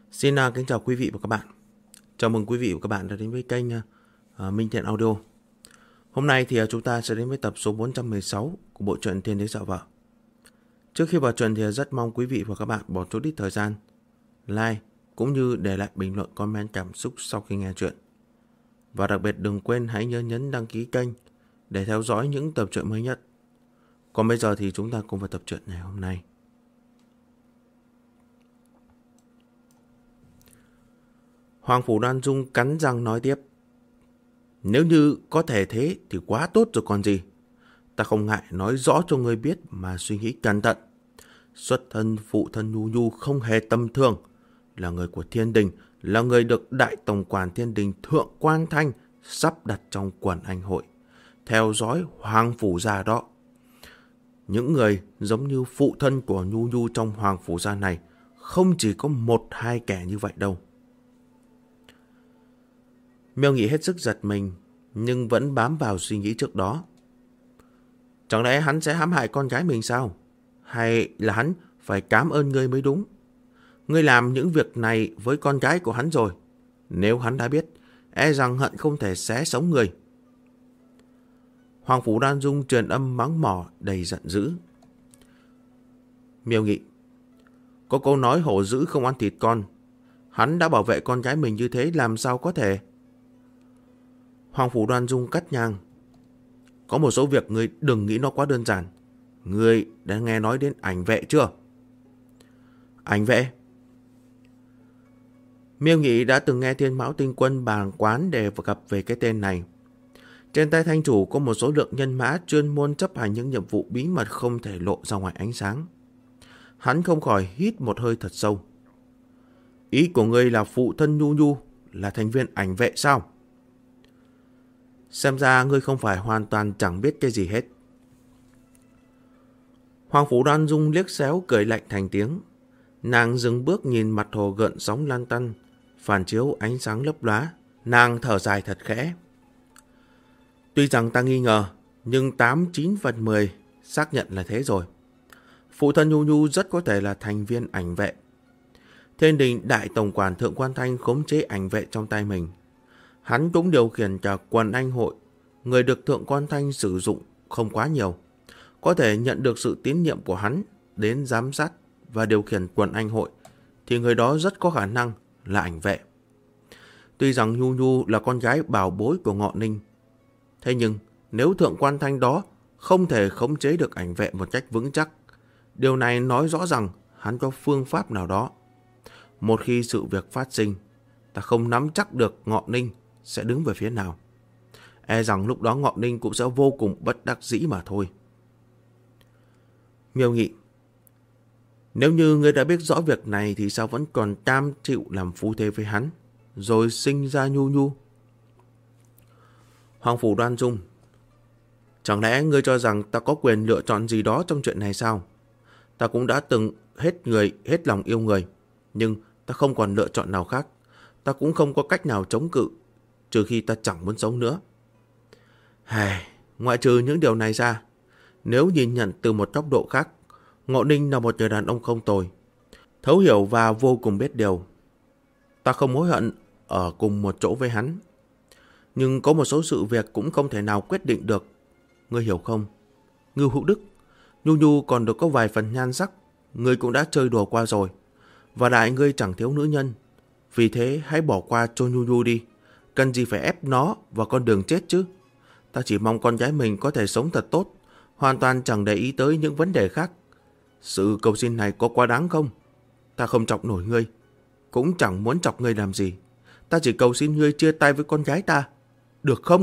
Xin kính chào quý vị và các bạn. Chào mừng quý vị và các bạn đã đến với kênh Minh Thiện Audio. Hôm nay thì chúng ta sẽ đến với tập số 416 của bộ truyện Thiên Đế Dạo Vợ. Trước khi vào truyện thì rất mong quý vị và các bạn bỏ chút ít thời gian like cũng như để lại bình luận comment cảm xúc sau khi nghe truyện. Và đặc biệt đừng quên hãy nhớ nhấn đăng ký kênh để theo dõi những tập truyện mới nhất. Còn bây giờ thì chúng ta cùng vào tập truyện ngày hôm nay. Hoàng Phủ Đoan Dung cắn răng nói tiếp. Nếu như có thể thế thì quá tốt rồi còn gì. Ta không ngại nói rõ cho ngươi biết mà suy nghĩ cẩn thận. Xuất thân phụ thân Nhu Nhu không hề tầm thường. Là người của Thiên Đình, là người được Đại Tổng quản Thiên Đình Thượng Quan Thanh sắp đặt trong quần anh hội. Theo dõi Hoàng Phủ gia đó. Những người giống như phụ thân của Nhu Nhu trong Hoàng Phủ gia này không chỉ có một hai kẻ như vậy đâu. Miêu Nghị hết sức giật mình, nhưng vẫn bám vào suy nghĩ trước đó. Chẳng lẽ hắn sẽ hãm hại con gái mình sao? Hay là hắn phải cảm ơn ngươi mới đúng? Ngươi làm những việc này với con gái của hắn rồi. Nếu hắn đã biết, e rằng hận không thể xé sống người. Hoàng Phủ Đoan Dung truyền âm mắng mỏ đầy giận dữ. Miêu Nghị, có câu nói hổ dữ không ăn thịt con. Hắn đã bảo vệ con gái mình như thế làm sao có thể? Hoàng Phủ Đoan Dung cắt ngang. Có một số việc ngươi đừng nghĩ nó quá đơn giản. Ngươi đã nghe nói đến ảnh vệ chưa? Ảnh vệ? Miêu Nghị đã từng nghe Thiên Mão Tinh Quân bàn quán đề gặp về cái tên này. Trên tay Thanh Chủ có một số lượng nhân mã chuyên môn chấp hành những nhiệm vụ bí mật không thể lộ ra ngoài ánh sáng. Hắn không khỏi hít một hơi thật sâu. Ý của ngươi là phụ thân Nhu Nhu là thành viên ảnh vệ sao? Xem ra ngươi không phải hoàn toàn chẳng biết cái gì hết. Hoàng Phủ Đoan Dung liếc xéo cười lạnh thành tiếng. Nàng dừng bước nhìn mặt hồ gợn sóng lan tăn, phản chiếu ánh sáng lấp lóa. Nàng thở dài thật khẽ. Tuy rằng ta nghi ngờ, nhưng 8-9/10 xác nhận là thế rồi. Phụ thân Nhu Nhu rất có thể là thành viên ảnh vệ. Thiên Đình Đại Tổng quản Thượng Quan Thanh khống chế ảnh vệ trong tay mình. Hắn cũng điều khiển cả quần anh hội. Người được Thượng Quan Thanh sử dụng không quá nhiều. Có thể nhận được sự tín nhiệm của hắn đến giám sát và điều khiển quần anh hội thì người đó rất có khả năng là ảnh vệ. Tuy rằng Nhu Nhu là con gái bảo bối của Ngọ Ninh, thế nhưng nếu Thượng Quan Thanh đó không thể khống chế được ảnh vệ một cách vững chắc, điều này nói rõ rằng hắn có phương pháp nào đó. Một khi sự việc phát sinh, ta không nắm chắc được Ngọ Ninh sẽ đứng về phía nào. E rằng lúc đó Ngọ Ninh cũng sẽ vô cùng bất đắc dĩ mà thôi. Miêu Nghị, nếu như ngươi đã biết rõ việc này thì sao vẫn còn cam chịu làm phu thê với hắn, rồi sinh ra Nhu Nhu? Hoàng Phủ Đoan Dung, chẳng lẽ ngươi cho rằng ta có quyền lựa chọn gì đó trong chuyện này sao? Ta cũng đã từng hết lòng yêu người, nhưng ta không còn lựa chọn nào khác. Ta cũng không có cách nào chống cự, trừ khi ta chẳng muốn sống nữa. Ngoại trừ những điều này ra, nếu nhìn nhận từ một góc độ khác, Ngọ Ninh là một người đàn ông không tồi, thấu hiểu và vô cùng biết điều. Ta không hối hận ở cùng một chỗ với hắn. Nhưng có một số sự việc cũng không thể nào quyết định được. Ngươi hiểu không? Ngưu Hữu Đức, Nhu Nhu còn được có vài phần nhan sắc, ngươi cũng đã chơi đùa qua rồi. Và lại ngươi chẳng thiếu nữ nhân. Vì thế hãy bỏ qua cho Nhu Nhu đi. Cần gì phải ép nó vào con đường chết chứ? Ta chỉ mong con gái mình có thể sống thật tốt, hoàn toàn chẳng để ý tới những vấn đề khác. Sự cầu xin này có quá đáng không? Ta không chọc nổi ngươi, cũng chẳng muốn chọc ngươi làm gì. Ta chỉ cầu xin ngươi chia tay với con gái ta, được không?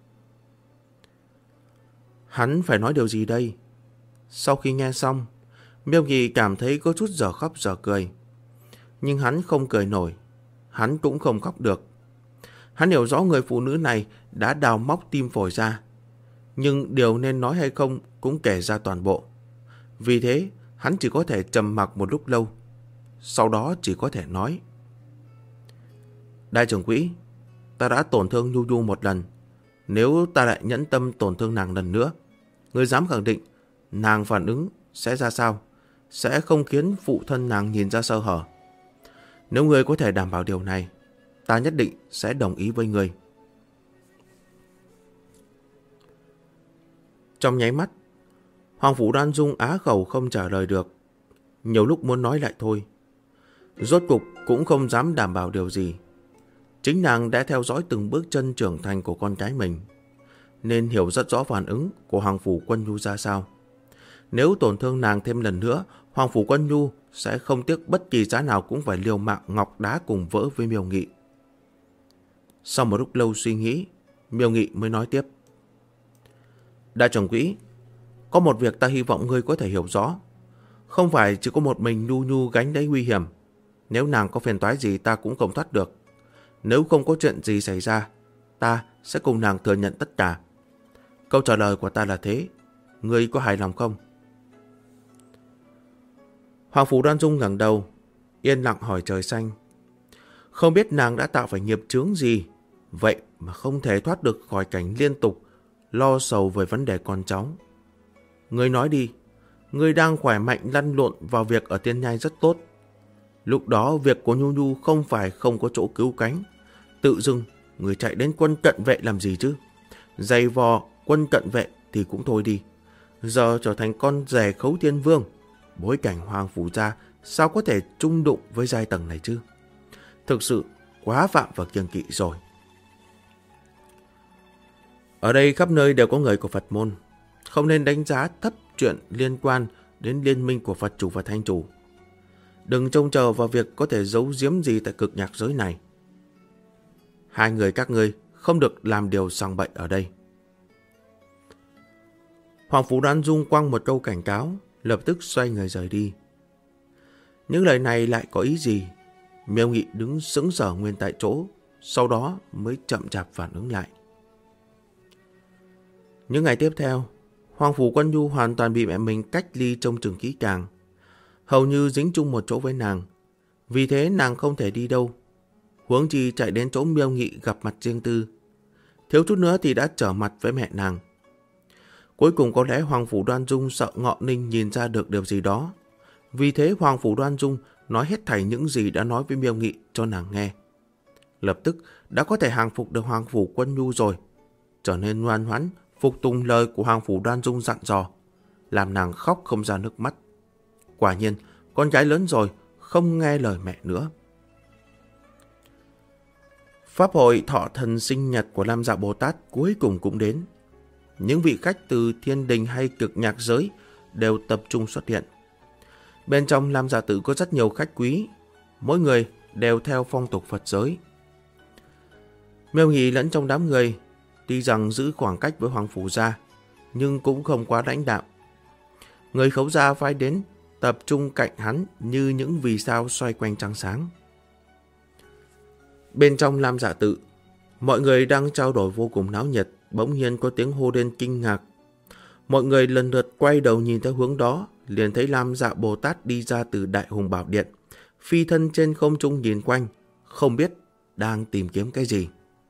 Hắn phải nói điều gì đây? Sau khi nghe xong, Miêu Nghị cảm thấy có chút dở khóc dở cười. Nhưng hắn không cười nổi, hắn cũng không khóc được. Hắn hiểu rõ người phụ nữ này đã đào móc tim phổi ra, nhưng điều nên nói hay không cũng kể ra toàn bộ. Vì thế, hắn chỉ có thể trầm mặc một lúc lâu, sau đó chỉ có thể nói. Đại trưởng quỹ, ta đã tổn thương Nhu Nhu một lần. Nếu ta lại nhẫn tâm tổn thương nàng lần nữa, ngươi dám khẳng định nàng phản ứng sẽ ra sao? Sẽ không khiến phụ thân nàng nhìn ra sơ hở. Nếu ngươi có thể đảm bảo điều này, ta nhất định sẽ đồng ý với ngươi. Trong nháy mắt, Hoàng Phủ Đoan Dung á khẩu không trả lời được. Nhiều lúc muốn nói lại thôi. Rốt cục cũng không dám đảm bảo điều gì. Chính nàng đã theo dõi từng bước chân trưởng thành của con cái mình, nên hiểu rất rõ phản ứng của Hoàng Phủ Quân Nhu ra sao. Nếu tổn thương nàng thêm lần nữa, Hoàng Phủ Quân Nhu sẽ không tiếc bất kỳ giá nào cũng phải liều mạng ngọc đá cùng vỡ với Miêu Nghị. Sau một lúc lâu suy nghĩ, Miêu Nghị mới nói tiếp. Đại trưởng quỹ, có một việc ta hy vọng ngươi có thể hiểu rõ. Không phải chỉ có một mình Nhu Nhu gánh đấy nguy hiểm. Nếu nàng có phiền toái gì ta cũng không thoát được. Nếu không có chuyện gì xảy ra, ta sẽ cùng nàng thừa nhận tất cả. Câu trả lời của ta là thế. Ngươi có hài lòng không? Hoàng Phủ Đoan Dung ngẩng đầu, yên lặng hỏi trời xanh. Không biết nàng đã tạo phải nghiệp chướng gì, vậy mà không thể thoát được khỏi cảnh liên tục lo sầu về vấn đề con cháu. Ngươi nói đi, ngươi đang khỏe mạnh lăn lộn vào việc ở Tiên Nhai rất tốt. Lúc đó việc của Nhu Nhu không phải không có chỗ cứu cánh. Tự dưng người chạy đến quân cận vệ làm gì chứ? Giày vò quân cận vệ thì cũng thôi đi. Giờ trở thành con rể Khấu Thiên Vương, bối cảnh Hoàng Phủ gia sao có thể chung đụng với giai tầng này chứ? Thực sự quá phạm và kiêng kỵ rồi. Ở đây khắp nơi đều có người của Phật môn, không nên đánh giá thấp chuyện liên quan đến liên minh của Phật chủ và Thanh chủ. Đừng trông chờ vào việc có thể giấu giếm gì tại cực nhạc giới này. Hai người các ngươi không được làm điều sằng bậy ở đây. Hoàng Phủ Đoan Dung quăng một câu cảnh cáo, lập tức xoay người rời đi. Những lời này lại có ý gì? Miêu Nghị đứng sững sờ nguyên tại chỗ, sau đó mới chậm chạp phản ứng lại. Những ngày tiếp theo, Hoàng Phủ Quân Nhu hoàn toàn bị mẹ mình cách ly trông chừng kỹ càng, hầu như dính chung một chỗ với nàng. Vì thế nàng không thể đi đâu, huống chi chạy đến chỗ Miêu Nghị gặp mặt riêng tư. Thiếu chút nữa thì đã trở mặt với mẹ nàng. Cuối cùng có lẽ Hoàng Phủ Đoan Dung sợ Ngọ Ninh nhìn ra được điều gì đó. Vì thế Hoàng Phủ Đoan Dung nói hết thảy những gì đã nói với Miêu Nghị cho nàng nghe. Lập tức đã có thể hàng phục được Hoàng Phủ Quân Nhu rồi, trở nên ngoan ngoãn phục tùng lời của Hoàng Phủ Đoan Dung dặn dò, làm nàng khóc không ra nước mắt. Quả nhiên, con gái lớn rồi, không nghe lời mẹ nữa. Pháp hội thọ thần sinh nhật của Lam Dạ Bồ Tát cuối cùng cũng đến. Những vị khách từ thiên đình hay cực nhạc giới đều tập trung xuất hiện. Bên trong Lam Dạ Tự có rất nhiều khách quý, mỗi người đều theo phong tục Phật giới. Miêu Nghị lẫn trong đám người, tuy rằng giữ khoảng cách với Hoàng Phủ gia, nhưng cũng không quá lãnh đạm. Người Khấu gia phái đến tập trung cạnh hắn như những vì sao xoay quanh trăng sáng. Bên trong Lam Dạ Tự, mọi người đang trao đổi vô cùng náo nhiệt, bỗng nhiên có tiếng hô lên kinh ngạc. Mọi người lần lượt quay đầu nhìn theo hướng đó, liền thấy Lam Dạ Bồ Tát đi ra từ Đại Hùng Bảo Điện, phi thân trên không trung nhìn quanh, không biết đang tìm kiếm cái gì.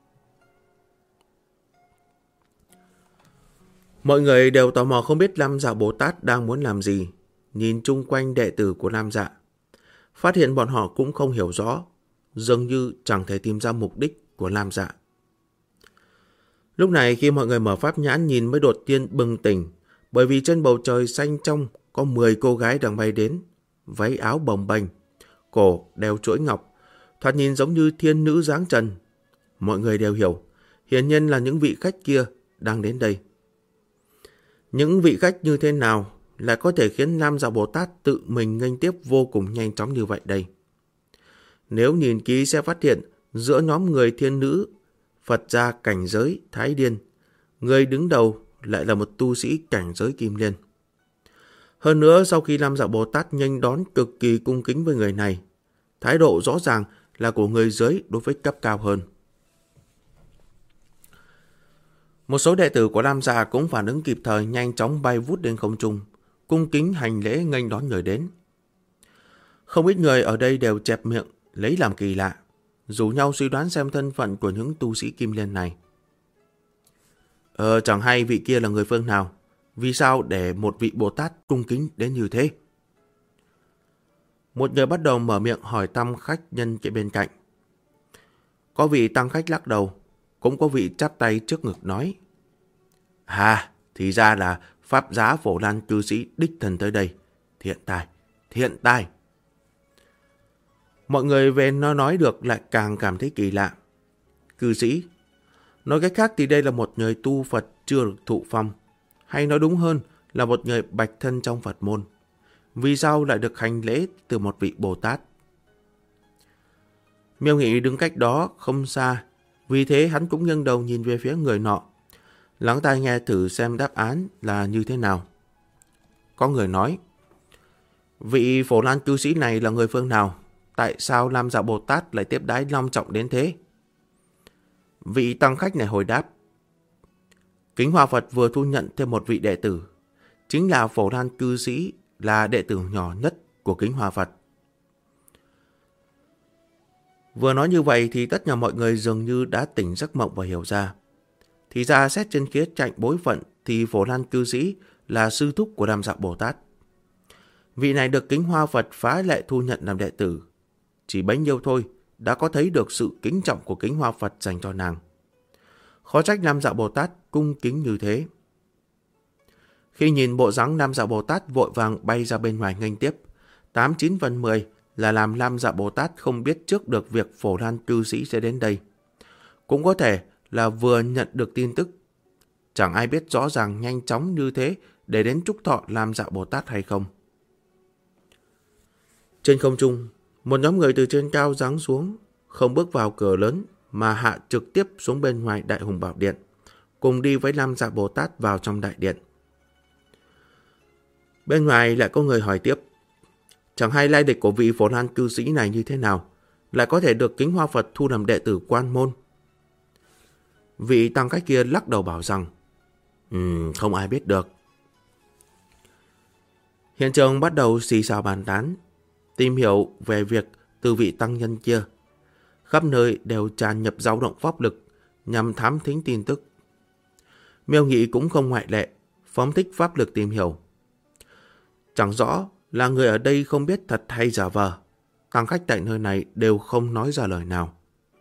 Mọi người đều tò mò không biết Lam Dạ Bồ Tát đang muốn làm gì, nhìn chung quanh đệ tử của Lam Dạ. Phát hiện bọn họ cũng không hiểu rõ, dường như chẳng thể tìm ra mục đích của Lam Dạ. Lúc này khi mọi người mở pháp nhãn nhìn mới đột nhiên bừng tỉnh, bởi vì trên bầu trời xanh trong có 10 cô gái đang bay đến, váy áo bồng bềnh, cổ đeo chuỗi ngọc, thoạt nhìn giống như thiên nữ giáng trần. Mọi người đều hiểu, hiển nhiên là những vị khách kia đang đến đây. Những vị khách như thế nào lại có thể khiến Lam Dạ Bồ Tát tự mình nghênh tiếp vô cùng nhanh chóng như vậy đây? Nếu nhìn kỹ sẽ phát hiện giữa nhóm người thiên nữ Phật gia cảnh giới Thái Điên, người đứng đầu lại là một tu sĩ cảnh giới Kim Liên. Hơn nữa, sau khi Lam Dạ Bồ Tát nhanh đón cực kỳ cung kính với người này, thái độ rõ ràng là của người dưới đối với cấp cao hơn. Một số đệ tử của Lam Dạ cũng phản ứng kịp thời, nhanh chóng bay vút lên không trung, cung kính hành lễ nghênh đón người đến. Không ít người ở đây đều chẹp miệng lấy làm kỳ lạ, rủ nhau suy đoán xem thân phận của những tu sĩ Kim Liên này. Chẳng hay vị kia là người phương nào, vì sao để một vị Bồ Tát cung kính đến như thế? Một người bắt đầu mở miệng hỏi thăm khách nhân kia bên cạnh. Có vị tăng khách lắc đầu, cũng có vị chắp tay trước ngực nói. Thì ra là pháp giá Phổ Lan cư sĩ đích thân tới đây. Thiện tai. Mọi người về nó nói được lại càng cảm thấy kỳ lạ. Cư sĩ, nói cách khác thì đây là một người tu Phật chưa được thụ phong, hay nói đúng hơn là một người bạch thân trong Phật môn. Vì sao lại được hành lễ từ một vị Bồ Tát? Miêu Nghị đứng cách đó không xa, vì thế hắn cũng nghiêng đầu nhìn về phía người nọ, lắng tai nghe thử xem đáp án là như thế nào. Có người nói, vị Phổ Lan cư sĩ này là người phương nào? Tại sao Lam Dạ Bồ Tát lại tiếp đái long trọng đến thế? Vị tăng khách này hồi đáp, Kính Hoa Phật vừa thu nhận thêm một vị đệ tử, chính là Phổ Lan cư sĩ, là đệ tử nhỏ nhất của Kính Hoa Phật. Vừa nói như vậy thì tất cả mọi người dường như đã tỉnh giấc mộng và hiểu ra. Thì ra xét trên khía cạnh bối phận thì Phổ Lan cư sĩ là sư thúc của Lam Dạ Bồ Tát. Vị này được Kính Hoa Phật phá lệ thu nhận làm đệ tử. Chỉ bấy nhiêu thôi đã có thấy được sự kính trọng của Kính Hoa Phật dành cho nàng. Khó trách Lam Dạ Bồ Tát cung kính như thế. Khi nhìn bộ dáng Lam Dạ Bồ Tát vội vàng bay ra bên ngoài nghênh tiếp, 89 phần 10 là làm Lam Dạ Bồ Tát không biết trước được việc Phổ Lan cư sĩ sẽ đến đây. Cũng có thể là vừa nhận được tin tức. Chẳng ai biết rõ ràng nhanh chóng như thế để đến chúc thọ Lam Dạ Bồ Tát hay không. Trên không trung, một nhóm người từ trên cao giáng xuống, không bước vào cửa lớn mà hạ trực tiếp xuống bên ngoài Đại Hùng Bảo Điện, cùng đi với Lam Dạ Bồ Tát vào trong đại điện. Bên ngoài lại có người hỏi tiếp, chẳng hay lai lịch của vị Phổ Lan cư sĩ này như thế nào, lại có thể được Kính Hoa Phật thu làm đệ tử quan môn. Vị tăng khách kia lắc đầu bảo rằng, không ai biết được. Hiện trường bắt đầu xì xào bàn tán, tìm hiểu về việc từ vị tăng nhân kia. Khắp nơi đều tràn nhập dao động pháp lực nhằm thám thính tin tức. Miêu Nghị cũng không ngoại lệ, phóng thích pháp lực tìm hiểu. Chẳng rõ là người ở đây không biết thật hay giả vờ, tăng khách tại nơi này đều không nói ra lời nào.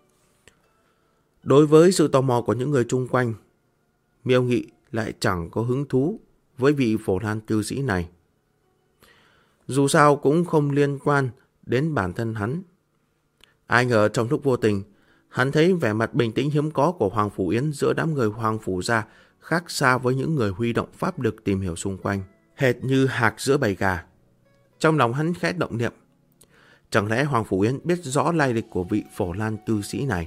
Đối với sự tò mò của những người chung quanh, Miêu Nghị lại chẳng có hứng thú với vị Phổ Lan cư sĩ này. Dù sao cũng không liên quan đến bản thân hắn. Ai ngờ trong lúc vô tình, hắn thấy vẻ mặt bình tĩnh hiếm có của Hoàng Phủ Yến giữa đám người Hoàng Phủ gia khác xa với những người huy động pháp lực tìm hiểu xung quanh, hệt như hạc giữa bầy gà. Trong lòng hắn khẽ động niệm, chẳng lẽ Hoàng Phủ Yến biết rõ lai lịch của vị Phổ Lan cư sĩ này?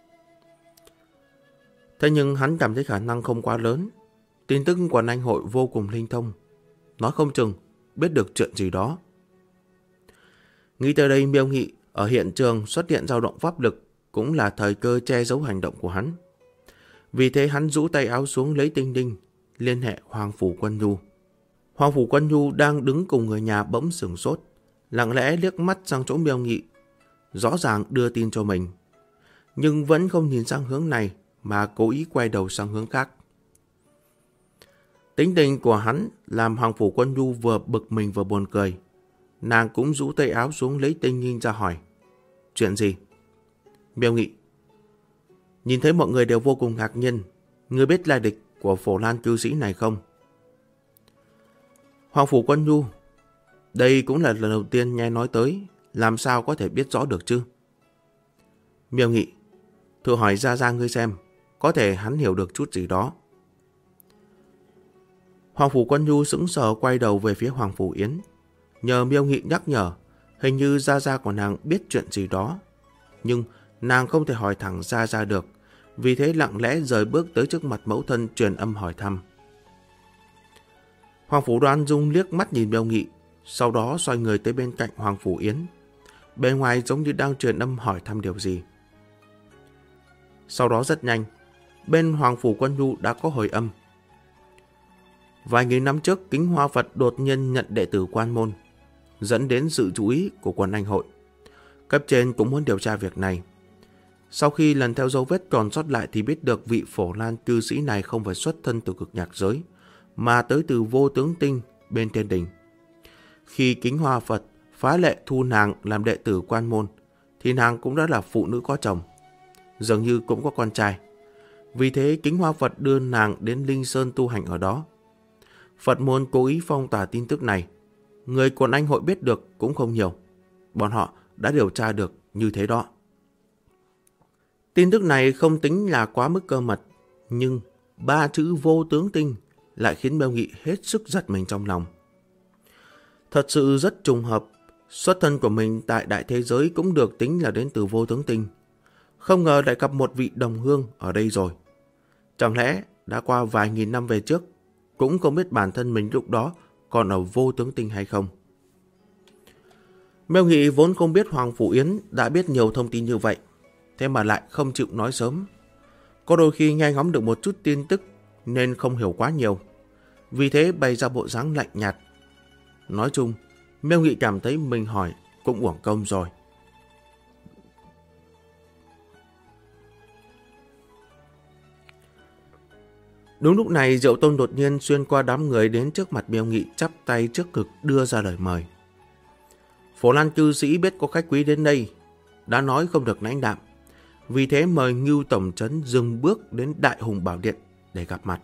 Thế nhưng hắn cảm thấy khả năng không quá lớn. Tin tức của anh hội vô cùng linh thông, nói không chừng biết được chuyện gì đó. Nghĩ tới đây, Miêu Nghị ở hiện trường xuất hiện dao động pháp lực cũng là thời cơ che giấu hành động của hắn. Vì thế hắn rũ tay áo xuống lấy tinh đinh, liên hệ Hoàng Phủ Quân Nhu. Hoàng Phủ Quân Nhu đang đứng cùng người nhà bỗng sửng sốt, lặng lẽ liếc mắt sang chỗ Miêu Nghị, rõ ràng đưa tin cho mình, nhưng vẫn không nhìn sang hướng này mà cố ý quay đầu sang hướng khác. Tính tình của hắn làm Hoàng Phủ Quân Nhu vừa bực mình vừa buồn cười. Nàng cũng rũ tay áo xuống lấy tinh đinh ra hỏi, chuyện gì? Miêu Nghị, nhìn thấy mọi người đều vô cùng ngạc nhiên, ngươi biết lai lịch của Phổ Lan cư sĩ này không? Hoàng Phủ Quân Nhu, đây cũng là lần đầu tiên nghe nói tới, làm sao có thể biết rõ được chứ? Miêu Nghị, thử hỏi ra ngươi xem, có thể hắn hiểu được chút gì đó. Hoàng Phủ Quân Nhu sững sờ quay đầu về phía Hoàng Phủ Yến, nhờ Miêu Nghị nhắc nhở, hình như gia của nàng biết chuyện gì đó, nhưng nàng không thể hỏi thẳng gia được, vì thế lặng lẽ rời bước tới trước mặt mẫu thân truyền âm hỏi thăm. Hoàng Phủ Đoan Dung liếc mắt nhìn Miêu Nghị, sau đó xoay người tới bên cạnh Hoàng Phủ Yến, bề ngoài giống như đang truyền âm hỏi thăm điều gì. Sau đó rất nhanh, bên Hoàng Phủ Quân Nhu đã có hồi âm. Vài nghìn năm trước, Kính Hoa Phật đột nhiên nhận đệ tử quan môn, dẫn đến sự chú ý của quần anh hội. Cấp trên cũng muốn điều tra việc này. Sau khi lần theo dấu vết còn sót lại thì biết được vị Phổ Lan cư sĩ này không phải xuất thân từ cực nhạc giới, mà tới từ Vô Tướng Tinh bên Thiên Đình. Khi Kính Hoa Phật phá lệ thu nàng làm đệ tử quan môn, thì nàng cũng đã là phụ nữ có chồng, dường như cũng có con trai. Vì thế Kính Hoa Phật đưa nàng đến Linh Sơn tu hành ở đó. Phật môn cố ý phong tỏa tin tức này. Người quần anh hội biết được cũng không nhiều. Bọn họ đã điều tra được như thế đó. Tin tức này không tính là quá mức cơ mật, nhưng 3 chữ vô tướng tinh lại khiến Miêu Nghị hết sức giật mình trong lòng. Thật sự rất trùng hợp, xuất thân của mình tại đại thế giới cũng được tính là đến từ vô tướng tinh. Không ngờ lại gặp một vị đồng hương ở đây rồi. Chẳng lẽ đã qua vài nghìn năm về trước, cũng không biết bản thân mình lúc đó còn ở vô tướng tinh hay không. Miêu Nghị vốn không biết Hoàng Phủ Yến đã biết nhiều thông tin như vậy, thế mà lại không chịu nói sớm. Có đôi khi nghe ngóng được một chút tin tức nên không hiểu quá nhiều, vì thế bày ra bộ dáng lạnh nhạt. Nói chung, Miêu Nghị cảm thấy mình hỏi cũng uổng công rồi. Đúng lúc này, Diệu Tôn đột nhiên xuyên qua đám người đến trước mặt Miêu Nghị, chắp tay trước ngực đưa ra lời mời. Phổ Lan cư sĩ biết có khách quý đến đây, đã nói không được lãnh đạm, vì thế mời Ngưu tổng trấn dừng bước đến Đại Hùng Bảo Điện để gặp mặt.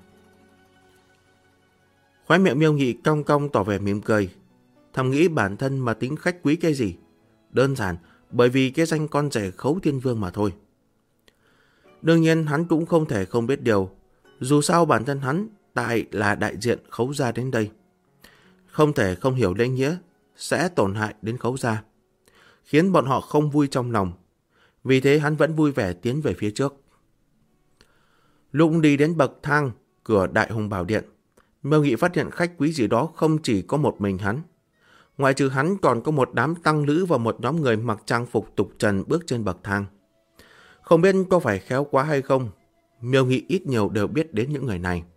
Khóe miệng Miêu Nghị cong cong tỏ vẻ mỉm cười, thầm nghĩ bản thân mà tính khách quý cái gì, đơn giản bởi vì cái danh con rể Khấu Thiên Vương mà thôi. Đương nhiên hắn cũng không thể không biết điều, dù sao bản thân hắn tại là đại diện Khấu gia đến đây, không thể không hiểu lễ nghĩa sẽ tổn hại đến Khấu gia, khiến bọn họ không vui trong lòng. Vì thế hắn vẫn vui vẻ tiến về phía trước. Lúc đi đến bậc thang cửa Đại Hùng Bảo Điện, Miêu Nghị phát hiện khách quý gì đó không chỉ có một mình hắn. Ngoài trừ hắn còn có một đám tăng lữ và một nhóm người mặc trang phục tục trần bước trên bậc thang. Không biết có phải khéo quá hay không, Miêu Nghị ít nhiều đều biết đến những người này.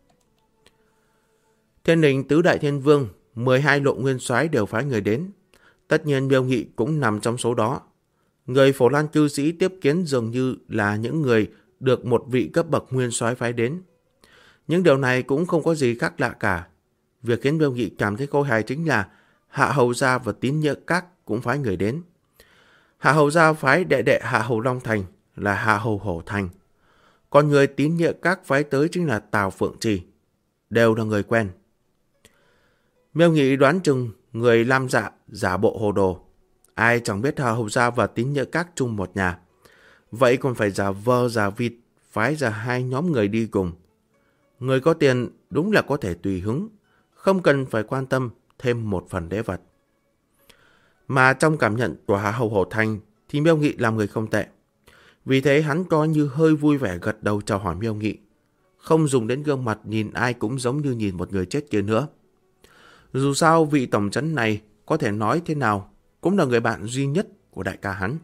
Thiên Đình Tứ Đại Thiên Vương, 12 Lộ Nguyên Soái đều phái người đến. Tất nhiên Miêu Nghị cũng nằm trong số đó. Người Phổ Lan cư sĩ tiếp kiến dường như là những người được một vị cấp bậc nguyên soái phái đến. Nhưng điều này cũng không có gì khác lạ cả. Việc khiến Miêu Nghị cảm thấy khôi hài chính là Hạ Hầu Gia và Tín Nghĩa Các cũng phái người đến. Hạ Hầu Gia phái đệ đệ Hạ Hầu Long Thành là Hạ Hầu Hổ Thành. Còn người Tín Nghĩa Các phái tới chính là Tào Phượng Trì, đều là người quen. Miêu Nghị đoán chừng người Lam Dạ giả bộ hồ đồ. Ai chẳng biết Hạ Hầu Gia và Tín Nghĩa Các chung một nhà. Vậy còn phải giả vờ giả vịt phái ra 2 nhóm người đi cùng. Người có tiền đúng là có thể tùy hứng, không cần phải quan tâm thêm một phần lễ vật. Mà trong cảm nhận của Hạ Hầu Hổ Thành thì Miêu Nghị làm người không tệ. Vì thế hắn coi như hơi vui vẻ gật đầu chào hỏi Miêu Nghị, không dùng đến gương mặt nhìn ai cũng giống như nhìn một người chết kia nữa. Dù sao vị tổng trấn này có thể nói thế nào cũng là người bạn duy nhất của đại ca hắn.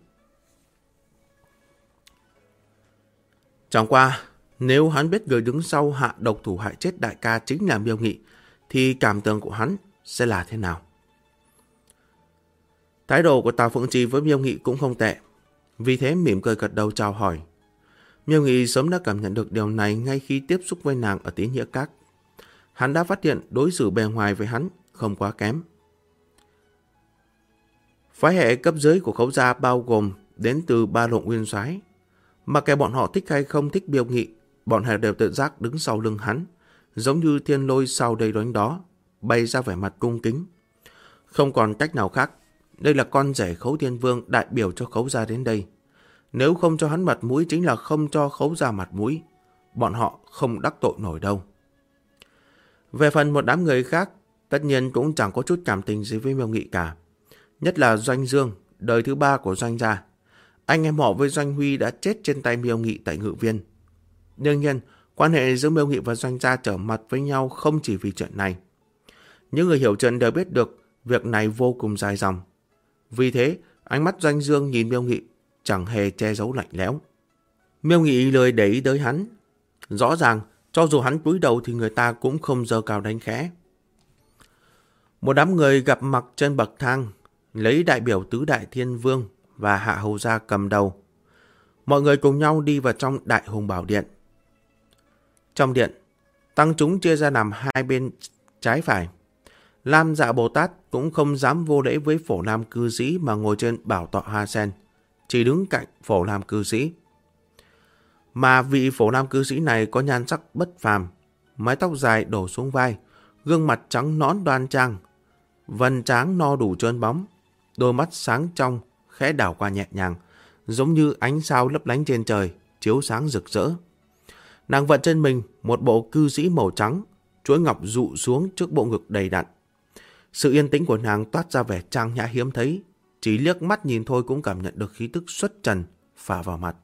Chẳng qua, nếu hắn biết người đứng sau hạ độc thủ hại chết đại ca chính là Miêu Nghị, thì cảm tưởng của hắn sẽ là thế nào? Thái độ của Tào Phượng Trì với Miêu Nghị cũng không tệ, vì thế mỉm cười gật đầu chào hỏi. Miêu Nghị sớm đã cảm nhận được điều này ngay khi tiếp xúc với nàng ở Tín Nghĩa Các. Hắn đã phát hiện đối xử bề ngoài với hắn không quá kém. Phái hệ cấp dưới của Khấu gia bao gồm đến từ 3 Lộ Nguyên Soái. Mà kể bọn họ thích hay không thích Miêu Nghị, bọn họ đều tự giác đứng sau lưng hắn, giống như thiên lôi sau đây đánh đó, bày ra vẻ mặt cung kính. Không còn cách nào khác, đây là con rể Khấu Thiên Vương đại biểu cho Khấu gia đến đây. Nếu không cho hắn mặt mũi chính là không cho Khấu gia mặt mũi, bọn họ không đắc tội nổi đâu. Về phần một đám người khác, tất nhiên cũng chẳng có chút cảm tình gì với Miêu Nghị cả. Nhất là Doanh Dương, đời thứ 3 của Doanh gia. Anh em họ với Doanh Huy đã chết trên tay Miêu Nghị tại Ngự Viên. Đương nhiên, quan hệ giữa Miêu Nghị và Doanh gia trở mặt với nhau không chỉ vì chuyện này. Những người hiểu chuyện đều biết được việc này vô cùng dài dòng. Vì thế, ánh mắt Doanh Dương nhìn Miêu Nghị chẳng hề che giấu lạnh lẽo. Miêu Nghị lười để ý tới hắn. Rõ ràng, cho dù hắn cúi đầu thì người ta cũng không giơ cao đánh khẽ. Một đám người gặp mặt trên bậc thang, lấy đại biểu Tứ Đại Thiên Vương và Hạ Hầu gia cầm đầu. Mọi người cùng nhau đi vào trong Đại Hùng Bảo Điện. Trong điện, tăng chúng chia ra làm 2 bên trái phải. Lam Dạ Bồ Tát cũng không dám vô lễ với Phổ Lam cư sĩ mà ngồi trên bảo tọa hoa sen, chỉ đứng cạnh Phổ Lam cư sĩ. Mà vị Phổ Lam cư sĩ này có nhan sắc bất phàm, mái tóc dài đổ xuống vai, gương mặt trắng nõn đoan trang, vân trán no đủ trơn bóng, đôi mắt sáng trong, khẽ đảo qua nhẹ nhàng, giống như ánh sao lấp lánh trên trời, chiếu sáng rực rỡ. Nàng vận trên mình một bộ cư sĩ màu trắng, chuỗi ngọc dụ xuống trước bộ ngực đầy đặn. Sự yên tĩnh của nàng toát ra vẻ trang nhã hiếm thấy, chỉ liếc mắt nhìn thôi cũng cảm nhận được khí tức xuất trần phả vào mặt.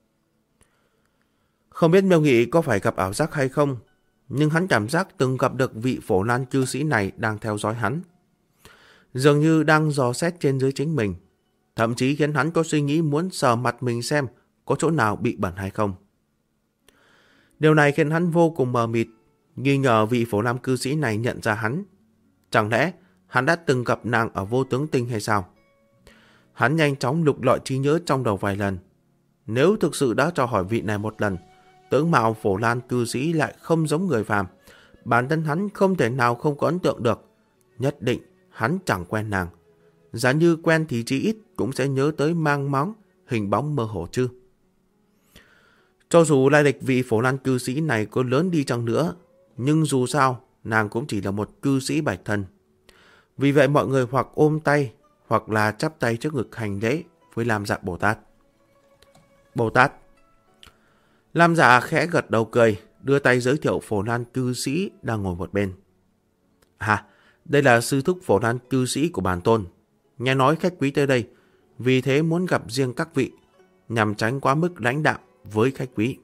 Không biết Miêu Nghị có phải gặp ảo giác hay không, nhưng hắn cảm giác từng gặp được vị Phổ Lan cư sĩ này đang theo dõi hắn. Dường như đang dò xét trên dưới chính mình, thậm chí khiến hắn có suy nghĩ muốn sờ mặt mình xem có chỗ nào bị bẩn hay không. Điều này khiến hắn vô cùng mờ mịt, nghi ngờ vị Phổ Lam cư sĩ này nhận ra hắn. Chẳng lẽ hắn đã từng gặp nàng ở Vô Tướng Tinh hay sao? Hắn nhanh chóng lục lọi trí nhớ trong đầu vài lần. Nếu thực sự đã cho hỏi vị này một lần, tướng mạo Phổ Lan cư sĩ lại không giống người phàm, bản thân hắn không thể nào không có ấn tượng được. Nhất định hắn chẳng quen nàng. Giả như quen thì chỉ ít cũng sẽ nhớ tới mang máng, hình bóng mơ hồ chứ. Cho dù lai lịch vị Phổ Lan cư sĩ này có lớn đi chăng nữa, nhưng dù sao, nàng cũng chỉ là một cư sĩ bạch thân. Vì vậy mọi người hoặc ôm tay, hoặc là chắp tay trước ngực hành lễ với Lam Dạ Bồ Tát. Bồ Tát. Lam Dạ khẽ gật đầu cười, đưa tay giới thiệu Phổ Lan cư sĩ đang ngồi một bên. Đây là sư thúc Phổ Lan cư sĩ của bản tôn. Nghe nói khách quý tới đây, vì thế muốn gặp riêng các vị, nhằm tránh quá mức lãnh đạm với khách quý.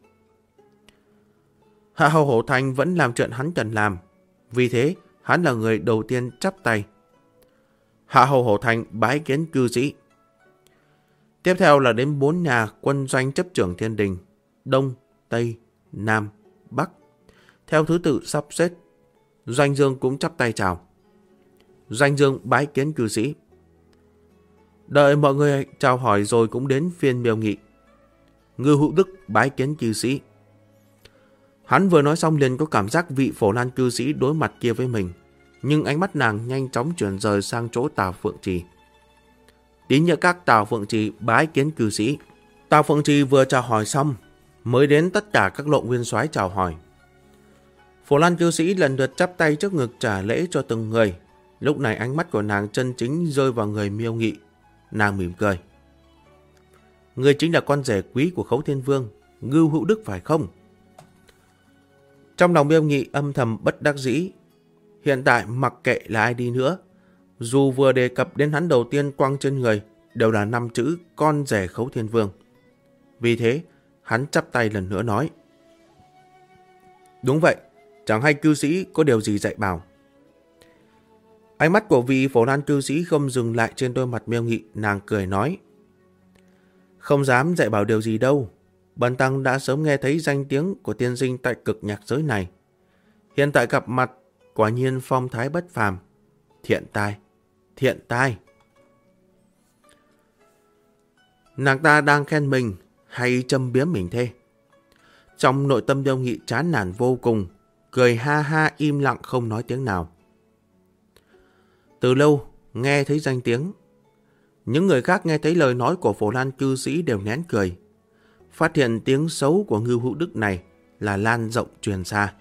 Hạ Hầu Hổ Thành vẫn làm chuyện hắn cần làm, vì thế hắn là người đầu tiên chắp tay. Hạ Hầu Hổ Thành bái kiến cư sĩ. Tiếp theo là đến 4 nhà quân doanh chấp trưởng thiên đình, Đông, Tây, Nam, Bắc. Theo thứ tự sắp xếp, Doanh Dương cũng chắp tay chào. Doanh Dương bái kiến cư sĩ. Đợi mọi người chào hỏi rồi cũng đến phiên Miêu Nghị. Ngư Hữu Đức bái kiến cư sĩ. Hắn vừa nói xong liền có cảm giác vị Phổ Lan cư sĩ đối mặt kia với mình, nhưng ánh mắt nàng nhanh chóng chuyển rời sang chỗ Tào Phượng Trì. Tín nhỡ các Tào Phượng Trì bái kiến cư sĩ. Tào Phượng Trì vừa chào hỏi xong, mới đến tất cả các lộ nguyên soái chào hỏi. Phổ Lan cư sĩ lần lượt chắp tay trước ngực trả lễ cho từng người. Lúc này ánh mắt của nàng chân chính rơi vào người Miêu Nghị. Nàng mỉm cười. Người chính là con rể quý của Khấu Thiên Vương, Ngưu Hữu Đức phải không? Trong lòng Miêu Nghị âm thầm bất đắc dĩ. Hiện tại mặc kệ là ai đi nữa, dù vừa đề cập đến hắn đầu tiên quăng trên người, đều là 5 chữ con rể Khấu Thiên Vương. Vì thế, hắn chắp tay lần nữa nói. Đúng vậy, chẳng hay cư sĩ có điều gì dạy bảo. Ánh mắt của vị Phổ Lan cư sĩ không dừng lại trên đôi mặt Miêu Nghị, nàng cười nói. Không dám dạy bảo điều gì đâu. Bần tăng đã sớm nghe thấy danh tiếng của tiên sinh tại cực nhạc giới này. Hiện tại gặp mặt, quả nhiên phong thái bất phàm. Thiện tai, thiện tai. Nàng ta đang khen mình hay châm biếm mình thế? Trong nội tâm Miêu Nghị chán nản vô cùng, cười ha ha im lặng không nói tiếng nào. Từ lâu, nghe thấy danh tiếng. Những người khác nghe thấy lời nói của Phổ Lan cư sĩ đều nén cười. Phát hiện tiếng xấu của Ngưu Hữu Đức này là lan rộng truyền xa.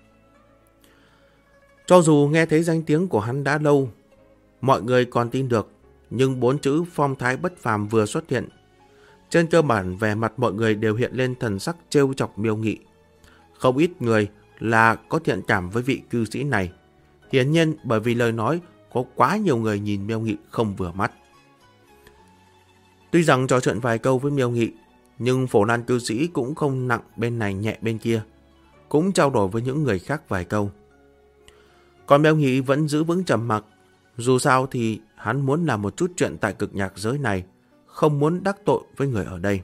Cho dù nghe thấy danh tiếng của hắn đã lâu, mọi người còn tin được, nhưng 4 chữ phong thái bất phàm vừa xuất hiện. Trên cơ bản vẻ mặt mọi người đều hiện lên thần sắc trêu chọc Miêu Nghị. Không ít người là có thiện cảm với vị cư sĩ này. Hiển nhiên bởi vì lời nói có quá nhiều người nhìn Miêu Nghị không vừa mắt. Tuy rằng trò chuyện vài câu với Miêu Nghị, nhưng Phổ Lan cư sĩ cũng không nặng bên này nhẹ bên kia, cũng trao đổi với những người khác vài câu. Còn Miêu Nghị vẫn giữ vững trầm mặc, dù sao thì hắn muốn làm một chút chuyện tại cực nhạc giới này, không muốn đắc tội với người ở đây.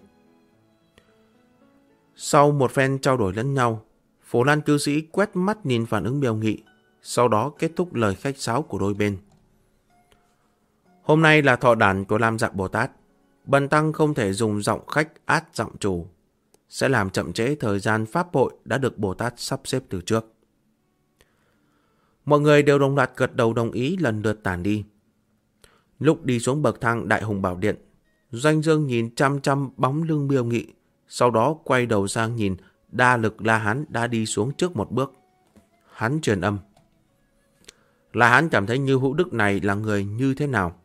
Sau một phen trao đổi lẫn nhau, Phổ Lan cư sĩ quét mắt nhìn phản ứng Miêu Nghị, sau đó kết thúc lời khách sáo của đôi bên. Hôm nay là thọ đản của Lam Dạ Bồ Tát. Bần tăng không thể dùng giọng khách át giọng chủ, sẽ làm chậm trễ thời gian pháp hội đã được Bồ Tát sắp xếp từ trước. Mọi người đều đồng loạt gật đầu đồng ý, lần lượt tản đi. Lúc đi xuống bậc thang Đại Hùng Bảo Điện, Doanh Dương nhìn chăm chăm bóng lưng Miêu Nghị, sau đó quay đầu sang nhìn Đa Lực La Hán đã đi xuống trước một bước. Hắn truyền âm. La Hán cảm thấy Như Hữu Đức này là người như thế nào?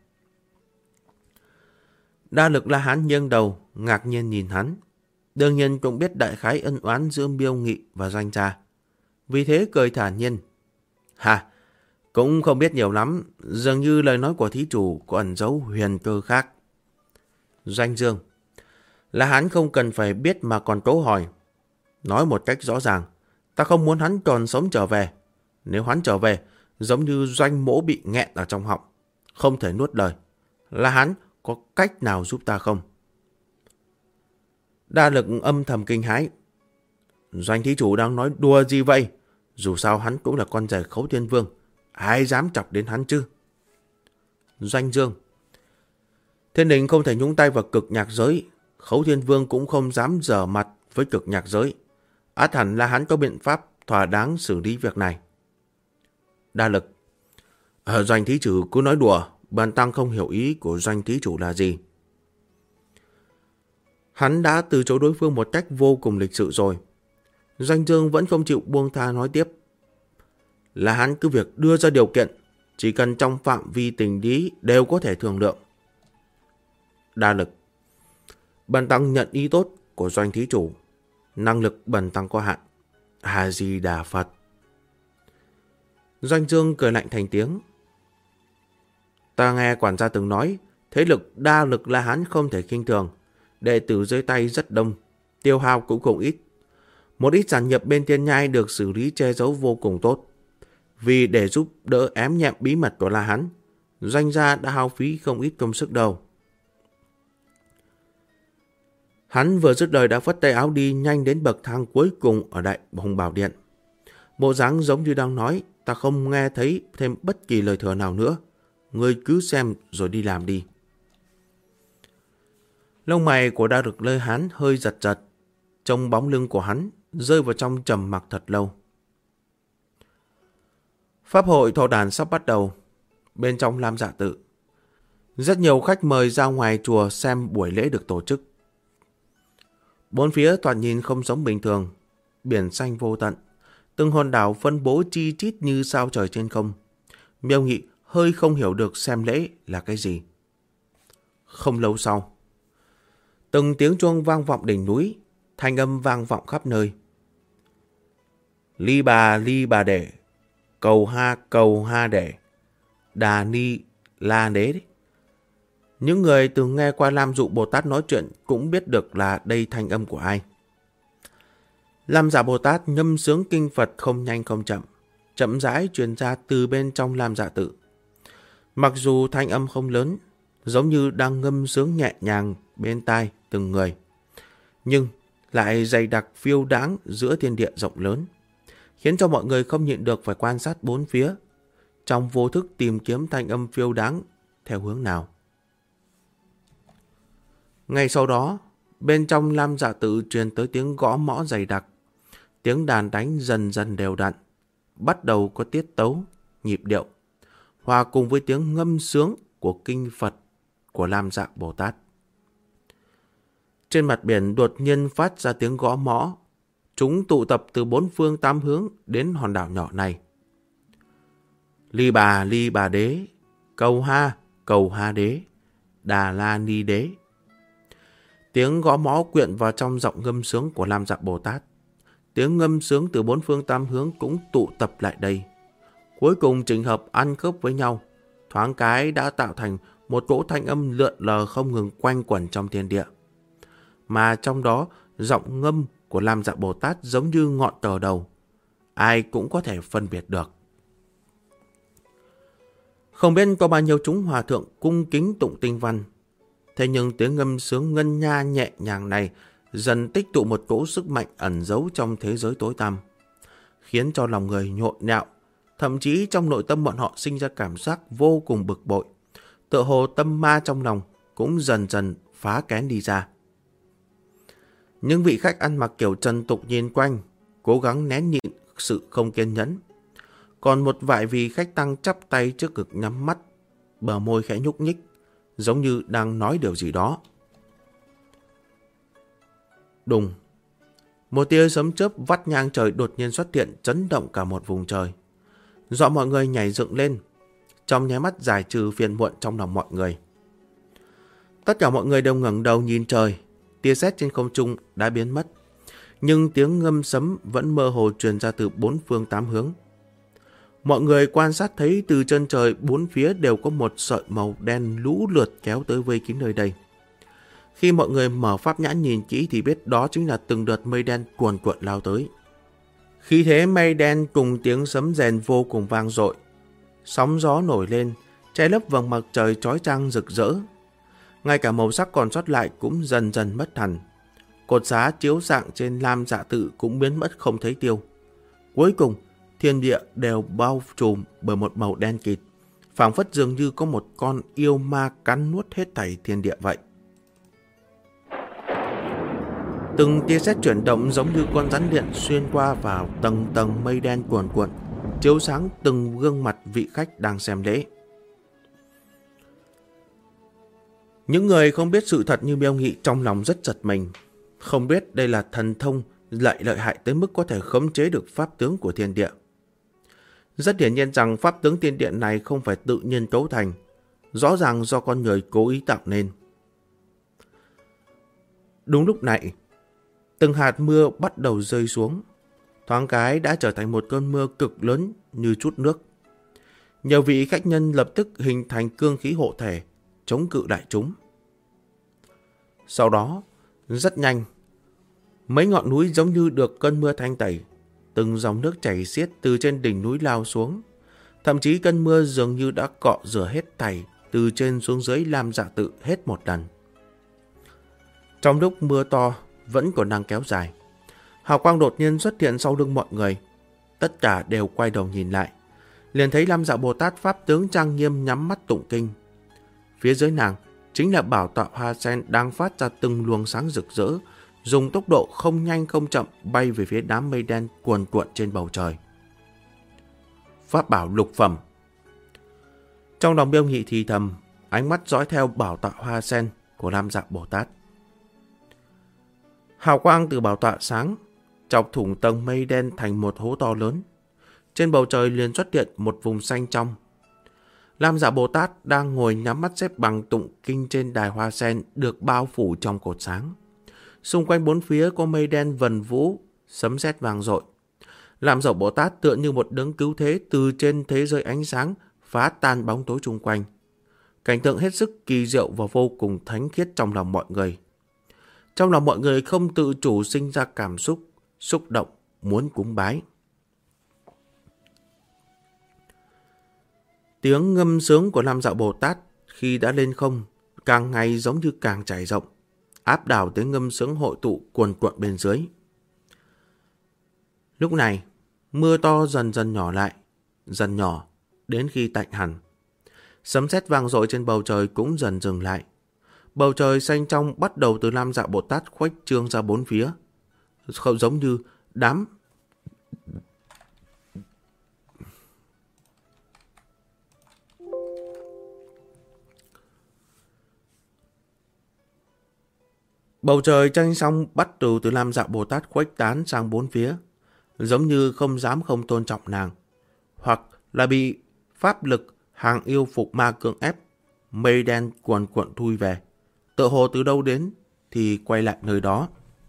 Đa Lực La Hán nghiêng đầu, ngạc nhiên nhìn hắn. Đương nhiên cũng biết đại khái ân oán giữa Miêu Nghị và Doanh gia. Vì thế cười thản nhiên. Hà, cũng không biết nhiều lắm, dường như lời nói của thí chủ có ẩn dấu huyền cơ khác. Doanh Dương. La Hán không cần phải biết mà còn tố hỏi. Nói một cách rõ ràng, ta không muốn hắn còn sống trở về. Nếu hắn trở về, giống như Doanh Mỗ bị nghẹn ở trong họng, không thể nuốt lời. La Hán có cách nào giúp ta không? Đa Lực âm thầm kinh hãi. Doanh thí chủ đang nói đùa gì vậy? Dù sao hắn cũng là con rể Khấu Thiên Vương, ai dám chọc đến hắn chứ? Doanh Dương. Thiên đình không thể nhúng tay vào cực nhạc giới, Khấu Thiên Vương cũng không dám dở mặt với cực nhạc giới. Át hẳn là hắn có biện pháp thỏa đáng xử lý việc này. Đa Lực. Doanh thí chủ cứ nói đùa, bản tăng không hiểu ý của Doanh thí chủ là gì. Hắn đã từ chối đối phương một cách vô cùng lịch sự rồi. Doanh Dương vẫn không chịu buông tha nói tiếp. Là hắn cứ việc đưa ra điều kiện, chỉ cần trong phạm vi tình lý đều có thể thương lượng. Đa Lực. Bần tăng nhận ý tốt của Doanh thí chủ, năng lực bần tăng có hạn. A Di Đà Phật. Doanh Dương cười lạnh thành tiếng. Ta nghe quản gia từng nói, thế lực Đa Lực La Hán không thể khinh thường, đệ tử dưới tay rất đông, tiêu hao cũng không ít. Một ít sản nghiệp bên Thiên Nhai được xử lý che giấu vô cùng tốt. Vì để giúp đỡ ém nhẹm bí mật của La Hán, Doanh gia đã hao phí không ít công sức đâu. Hắn vừa dứt lời đã phất tay áo đi nhanh đến bậc thang cuối cùng ở Đại Hùng Bảo Điện. Bộ dáng giống như đang nói, ta không nghe thấy thêm bất kỳ lời thừa nào nữa. Ngươi cứ xem rồi đi làm đi. Lông mày của Đa Lực La Hán hơi giật giật, trông bóng lưng của hắn rơi vào trong trầm mặc thật lâu. Pháp hội thọ đàn sắp bắt đầu. Bên trong Lam Dạ Tự, rất nhiều khách mời ra ngoài chùa xem buổi lễ được tổ chức. Bốn phía toàn nhìn không giống bình thường, biển xanh vô tận, từng hòn đảo phân bố chi chít như sao trời trên không. Miêu Nghị hơi không hiểu được xem lễ là cái gì. Không lâu sau, từng tiếng chuông vang vọng đỉnh núi, thanh âm vang vọng khắp nơi. Ly bà đệ, cầu ha đệ, đà ni la đế. Những người từng nghe qua Lam Dụ Bồ Tát nói chuyện cũng biết được là đây thanh âm của ai. Lam Dạ Bồ Tát ngâm sướng kinh Phật không nhanh không chậm, chậm rãi truyền ra từ bên trong Lam Dạ Tự. Mặc dù thanh âm không lớn, giống như đang ngâm sướng nhẹ nhàng bên tai từng người, nhưng lại dày đặc phiêu đãng giữa thiên địa rộng lớn, khiến cho mọi người không nhịn được phải quan sát bốn phía, trong vô thức tìm kiếm thanh âm phiêu đãng theo hướng nào. Ngay sau đó, bên trong Lam Dạ Tự truyền tới tiếng gõ mõ dày đặc, tiếng đàn đánh dần dần đều đặn, bắt đầu có tiết tấu, nhịp điệu, hòa cùng với tiếng ngâm sướng của kinh Phật của Lam Dạ Bồ Tát. Trên mặt biển đột nhiên phát ra tiếng gõ mõ, chúng tụ tập từ bốn phương tám hướng đến hòn đảo nhỏ này. Ly bà đế, cầu ha đế, đà la ni đế. Tiếng gõ mõ quyện vào trong giọng ngâm sướng của Lam Dạ Bồ Tát. Tiếng ngâm sướng từ bốn phương tám hướng cũng tụ tập lại đây. Cuối cùng chỉnh hợp ăn khớp với nhau, thoáng cái đã tạo thành một cỗ thanh âm lượn lờ không ngừng quanh quẩn trong thiên địa. Mà trong đó, giọng ngâm của Lam Dạ Bồ Tát giống như ngọn cờ đầu, ai cũng có thể phân biệt được. Không biết có bao nhiêu chúng hòa thượng cung kính tụng tinh văn, thế nhưng tiếng ngâm sướng ngân nha nhẹ nhàng này dần tích tụ một cỗ sức mạnh ẩn giấu trong thế giới tối tăm, khiến cho lòng người nhộn nhạo, thậm chí trong nội tâm bọn họ sinh ra cảm giác vô cùng bực bội, tựa hồ tâm ma trong lòng cũng dần dần phá kén đi ra. Những vị khách ăn mặc kiểu trần tục nhìn quanh, cố gắng nén nhịn sự không kiên nhẫn. Còn một vài vị khách tăng chắp tay trước ngực nhắm mắt, bờ môi khẽ nhúc nhích, giống như đang nói điều gì đó. Đùng! Một tia sấm chớp vắt ngang trời đột nhiên xuất hiện, chấn động cả một vùng trời, dọa mọi người nhảy dựng lên, trong nháy mắt giải trừ phiền muộn trong lòng mọi người. Tất cả mọi người đều ngẩng đầu nhìn trời, tia sét trên không trung đã biến mất, nhưng tiếng ngâm sấm vẫn mơ hồ truyền ra từ bốn phương tám hướng. Mọi người quan sát thấy từ chân trời bốn phía đều có một sợi màu đen lũ lượt kéo tới vây kín nơi đây. Khi mọi người mở pháp nhãn nhìn kỹ thì biết đó chính là từng đợt mây đen cuồn cuộn lao tới. Khí thế mây đen cùng tiếng sấm rền vô cùng vang dội. Sóng gió nổi lên, che lấp vầng mặt trời chói chang rực rỡ. Ngay cả màu sắc còn sót lại cũng dần dần mất hẳn. Cột giá chiếu rạng trên lam dạ tự cũng biến mất không thấy tiêu. Cuối cùng, thiên địa đều bao trùm bởi một màu đen kịt, phảng phất dường như có một con yêu ma cắn nuốt hết thảy thiên địa vậy. Từng tia sét chuyển động giống như con rắn điện xuyên qua vào tầng tầng mây đen cuồn cuộn, chiếu sáng từng gương mặt vị khách đang xem lễ. Những người không biết sự thật như Miêu Nghị trong lòng rất giật mình, không biết đây là thần thông lại lợi hại tới mức có thể khống chế được pháp tướng của thiên địa. Rất hiển nhiên rằng pháp tướng thiên địa này không phải tự nhiên cấu thành, rõ ràng do con người cố ý tạo nên. Đúng lúc này, từng hạt mưa bắt đầu rơi xuống, thoáng cái đã trở thành một cơn mưa cực lớn như chút nước. Nhiều vị khách nhân lập tức hình thành cương khí hộ thể, chống cự lại chúng. Sau đó, rất nhanh, mấy ngọn núi giống như được cơn mưa thanh tẩy, từng dòng nước chảy xiết từ trên đỉnh núi lao xuống. Thậm chí cơn mưa dường như đã cọ rửa hết thảy từ trên xuống dưới Lam Dạ Tự hết một lần. Trong lúc mưa to vẫn còn đang kéo dài, hào quang đột nhiên xuất hiện sau lưng mọi người. Tất cả đều quay đầu nhìn lại, liền thấy Lam Dạ Bồ Tát pháp tướng trang nghiêm nhắm mắt tụng kinh. Phía dưới nàng chính là bảo tọa hoa sen đang phát ra từng luồng sáng rực rỡ, dùng tốc độ không nhanh không chậm bay về phía đám mây đen cuồn cuộn trên bầu trời. Pháp bảo lục phẩm. Trong lòng Miêu Nghị thì thầm, ánh mắt dõi theo bảo tọa hoa sen của Lam Dạ Bồ Tát. Hào quang từ bảo tọa sáng, chọc thủng tầng mây đen thành một hố to lớn. Trên bầu trời liền xuất hiện một vùng xanh trong. Lam Dạ Bồ Tát đang ngồi nhắm mắt xếp bằng tụng kinh trên đài hoa sen được bao phủ trong cột sáng. Xung quanh bốn phía có mây đen vần vũ, sấm sét vang dội. Lam Dạ Bồ Tát tựa như một đấng cứu thế từ trên thế giới ánh sáng phá tan bóng tối chung quanh. Cảnh tượng hết sức kỳ diệu và vô cùng thánh khiết trong lòng mọi người. Trong lòng mọi người không tự chủ sinh ra cảm xúc, xúc động, muốn cúng bái. Tiếng ngâm sướng của Lam Dạ Bồ Tát khi đã lên không càng ngày giống như càng trải rộng, áp đảo tiếng ngâm sướng hội tụ cuồn cuộn bên dưới. Lúc này, mưa to dần dần nhỏ lại, dần nhỏ đến khi tạnh hẳn. Sấm sét vang dội trên bầu trời cũng dần dừng lại. Bầu trời xanh trong bắt đầu từ Lam Dạ Bồ Tát khuếch trương ra bốn phía, không giống như đám bầu trời tranh xong bắt đầu từ Lam Dạ Bồ Tát khuếch tán sang bốn phía, giống như không dám không tôn trọng nàng, hoặc là bị pháp lực hàng yêu phục ma cưỡng ép. Mây đen cuồn cuộn thui về, tựa hồ từ đâu đến thì quay lại nơi đó.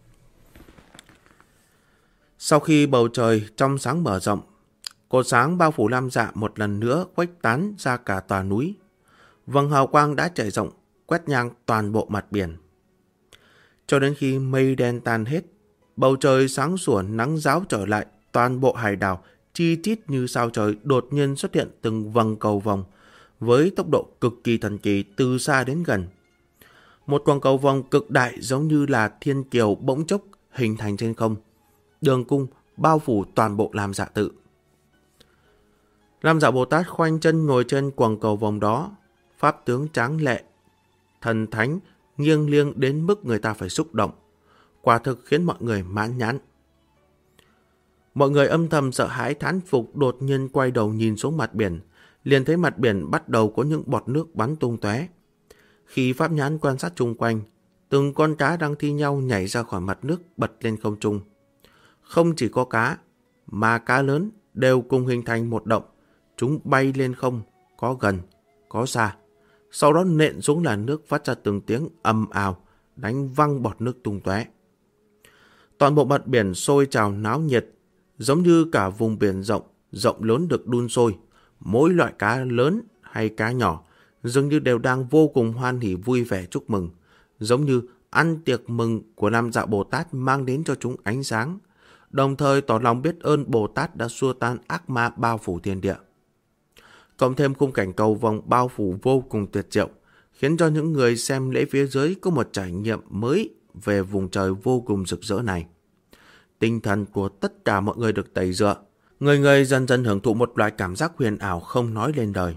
Sau khi bầu trời trong sáng mở rộng, cột sáng bao phủ Lam Dạ một lần nữa khuếch tán ra cả tòa núi. Vầng hào quang đã trải rộng, quét ngang toàn bộ mặt biển. Cho đến khi mây đen tan hết, bầu trời sáng sủa nắng ráo trở lại, toàn bộ hải đảo chi chít như sao trời đột nhiên xuất hiện từng vầng cầu vồng với tốc độ cực kỳ thần kỳ từ xa đến gần. Một quầng cầu vồng cực đại giống như là thiên kiều bỗng chốc hình thành trên không, đường cung bao phủ toàn bộ Lam Dạ Tự. Lam Dạ Bồ Tát khoanh chân ngồi trên quầng cầu vồng đó, pháp tướng tráng lệ, thần thánh, nghiêng liêng đến mức người ta phải xúc động, quả thực khiến mọi người mãn nhãn. Mọi người âm thầm sợ hãi thán phục, đột nhiên quay đầu nhìn xuống mặt biển, liền thấy mặt biển bắt đầu có những bọt nước bắn tung tóe. Khi pháp nhãn quan sát chung quanh, từng con cá đang thi nhau nhảy ra khỏi mặt nước bật lên không trung. Không chỉ có cá, mà cá lớn đều cùng hình thành một động. Chúng bay lên không, có gần, có xa. Sau đó nện xuống làn nước phát ra từng tiếng ầm ào, đánh văng bọt nước tung tóe. Toàn bộ mặt biển sôi trào náo nhiệt, giống như cả vùng biển rộng lớn được đun sôi. Mỗi loại cá lớn hay cá nhỏ dường như đều đang vô cùng hoan hỉ vui vẻ chúc mừng, giống như ăn tiệc mừng của Nam Dạ Bồ Tát mang đến cho chúng ánh sáng, đồng thời tỏ lòng biết ơn Bồ Tát đã xua tan ác ma bao phủ thiên địa. Cộng thêm khung cảnh cầu vồng bao phủ vô cùng tuyệt diệu, khiến cho những người xem lễ phía dưới có một trải nghiệm mới về vùng trời vô cùng rực rỡ này. Tinh thần của tất cả mọi người được tẩy rửa, người người dần dần hưởng thụ một loại cảm giác huyền ảo không nói lên lời.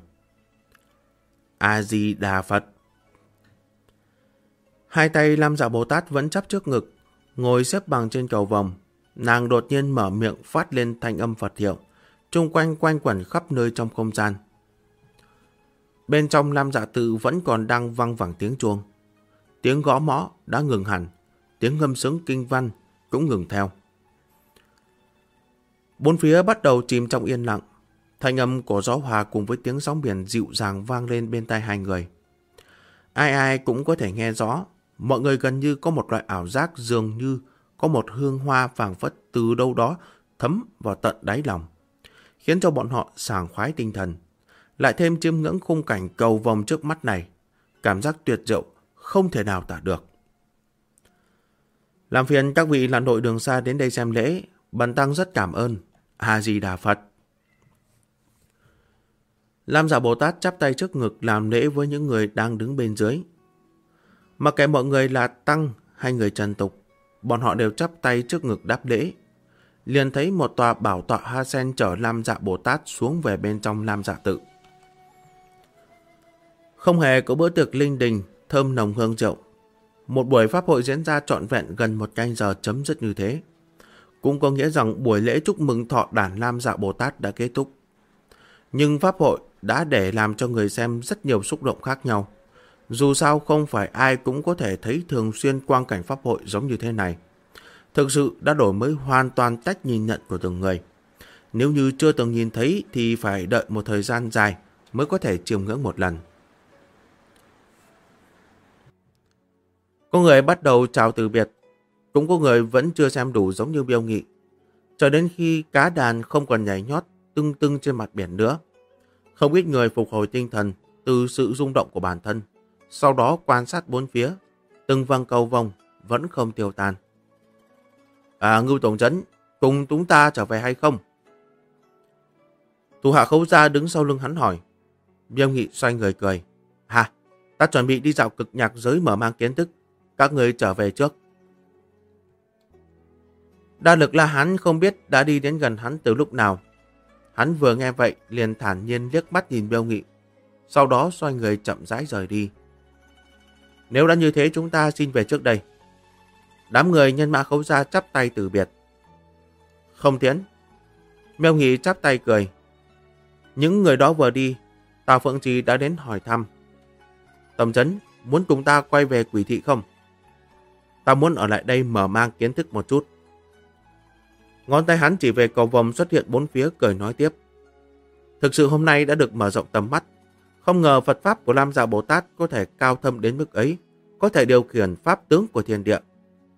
A-di-đà Phật. Hai tay Lam Dạ Bồ Tát vẫn chắp trước ngực, ngồi xếp bằng trên cầu vồng. Nàng đột nhiên mở miệng phát lên thanh âm Phật hiệu, chung quanh quanh quẩn khắp nơi trong không gian. Bên trong Lam Dạ Tự vẫn còn đang văng vẳng tiếng chuông. Tiếng gõ mõ đã ngừng hẳn, tiếng ngâm sướng kinh văn cũng ngừng theo. Bốn phía bắt đầu chìm trong yên lặng. Thanh âm của gió hòa cùng với tiếng sóng biển dịu dàng vang lên bên tai hai người. Ai ai cũng có thể nghe rõ. Mọi người gần như có một loại ảo giác dường như có một hương hoa phảng phất từ đâu đó thấm vào tận đáy lòng, khiến cho bọn họ sảng khoái tinh thần. Lại thêm chiêm ngưỡng khung cảnh cầu vồng trước mắt này, cảm giác tuyệt diệu không thể nào tả được. Làm phiền các vị là nội đường xa đến đây xem lễ, bần tăng rất cảm ơn. A-di-đà Phật. Lam Dạ Bồ Tát chắp tay trước ngực làm lễ với những người đang đứng bên dưới. Mặc kệ mọi người là tăng hay người trần tục, bọn họ đều chắp tay trước ngực đáp lễ. Liền thấy một tòa bảo tọa hoa sen chở Lam Dạ Bồ Tát xuống về bên trong Lam Dạ Tự. Không hề có bữa tiệc linh đình, thơm nồng hương rượu. Một buổi pháp hội diễn ra trọn vẹn gần 1 canh giờ chấm dứt như thế. Cũng có nghĩa rằng buổi lễ chúc mừng thọ đản Lam Dạ Bồ Tát đã kết thúc. Nhưng pháp hội đã để làm cho người xem rất nhiều xúc động khác nhau. Dù sao không phải ai cũng có thể thấy thường xuyên quang cảnh pháp hội giống như thế này. Thực sự đã đổi mới hoàn toàn cách nhìn nhận của từng người. Nếu như chưa từng nhìn thấy thì phải đợi một thời gian dài mới có thể chiêm ngưỡng một lần. Có người bắt đầu chào từ biệt, cũng có người vẫn chưa xem đủ giống như Biêu Nghị. Cho đến khi cá đàn không còn nhảy nhót tưng tưng trên mặt biển nữa, không ít người phục hồi tinh thần từ sự rung động của bản thân, sau đó quan sát bốn phía, từng vầng cầu vồng vẫn không tiêu tan. Ngưu tổng trấn, cùng chúng ta trở về hay không? Thủ hạ Khấu Gia đứng sau lưng hắn hỏi. Biêu Nghị xoay người cười. Ta chuẩn bị đi dạo cực nhạc giới mở mang kiến thức, các người trở về trước. Đa Lực La Hán không biết đã đi đến gần hắn từ lúc nào. Hắn vừa nghe vậy liền thản nhiên liếc mắt nhìn Biêu Nghị, sau đó xoay người chậm rãi rời đi. Nếu đã như thế chúng ta xin về trước đây. Đám người nhân mã Khấu Gia chắp tay từ biệt. Không tiến. Biêu Nghị chắp tay cười. Những người đó vừa đi, Tào Phượng Trì đã đến hỏi thăm. Tổng trấn, muốn cùng ta quay về Quỷ Thị không? Ta muốn ở lại đây mở mang kiến thức một chút. Ngón tay hắn chỉ về cầu vồng xuất hiện bốn phía, cười nói tiếp. Thực sự hôm nay đã được mở rộng tầm mắt. Không ngờ Phật Pháp của Lam Dạ Bồ Tát có thể cao thâm đến mức ấy, có thể điều khiển pháp tướng của thiên địa.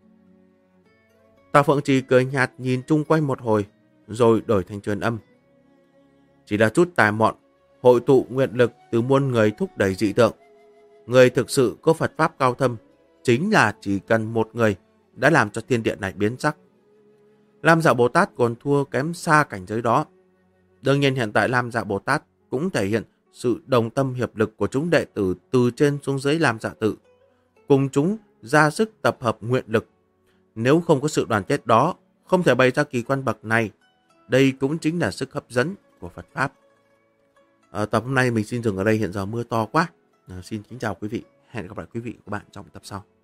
Tào Phượng Trì cười nhạt nhìn chung quanh một hồi, rồi đổi thành truyền âm. Chỉ là chút tài mọn, hội tụ nguyện lực từ muôn người thúc đẩy dị tượng. Người thực sự có Phật Pháp cao thâm, chính là chỉ cần một người đã làm cho thiên địa này biến sắc. Lam Dạ Bồ Tát còn thua kém xa cảnh giới đó. Đương nhiên hiện tại Lam Dạ Bồ Tát cũng thể hiện sự đồng tâm hiệp lực của chúng đệ tử từ trên xuống dưới Lam Dạ Tự, cùng chúng ra sức tập hợp nguyện lực. Nếu không có sự đoàn kết đó, không thể bày ra kỳ quan bậc này. Đây cũng chính là sức hấp dẫn của Phật Pháp. Tập hôm nay mình xin dừng ở đây, hiện giờ mưa to quá. Xin kính chào quý vị. Hẹn gặp lại quý vị và các bạn trong tập sau.